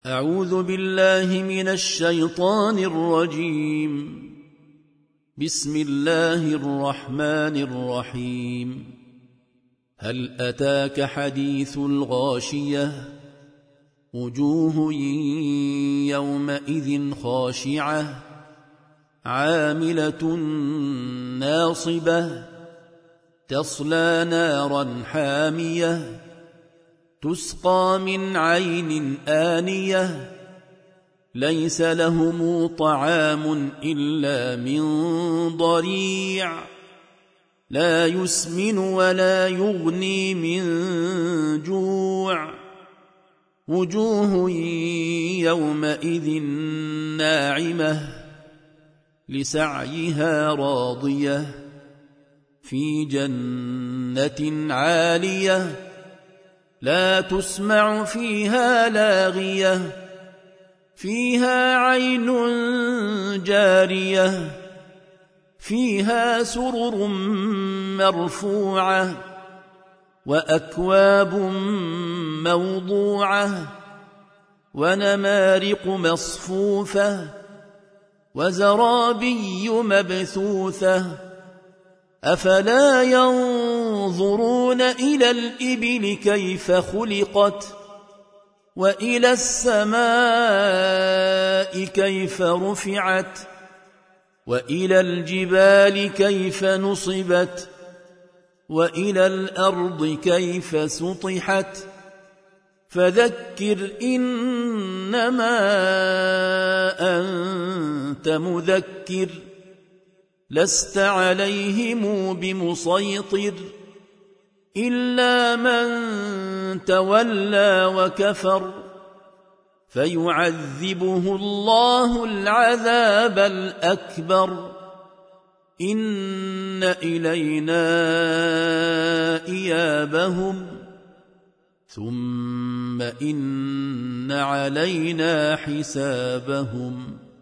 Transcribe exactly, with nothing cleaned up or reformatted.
أعوذ بالله من الشيطان الرجيم. بسم الله الرحمن الرحيم. هل أتاك حديث الغاشية؟ وجوه يومئذ خاشعة عاملة ناصبة تصلى نارا حامية تسقى من عين آنية ليس لهم طعام إلا من ضريع لا يسمن ولا يغني من جوع وجوه يومئذ ناعمة لسعيها راضية في جنة عالية لا تسمع فيها لاغية فيها عين جارية فيها سرر مرفوعة وأكواب موضوعة ونمارق مصفوفة وزرابي مبثوثة أفلا ينظرون إلى الإبل كيف خلقت وإلى السماء كيف رفعت وإلى الجبال كيف نصبت وإلى الأرض كيف سطحت فذكر إنما أنت مذكر لست عليهم بمسيطر إلا من تولى وكفر فيعذبه الله العذاب الأكبر إن إلينا إيابهم ثم إن علينا حسابهم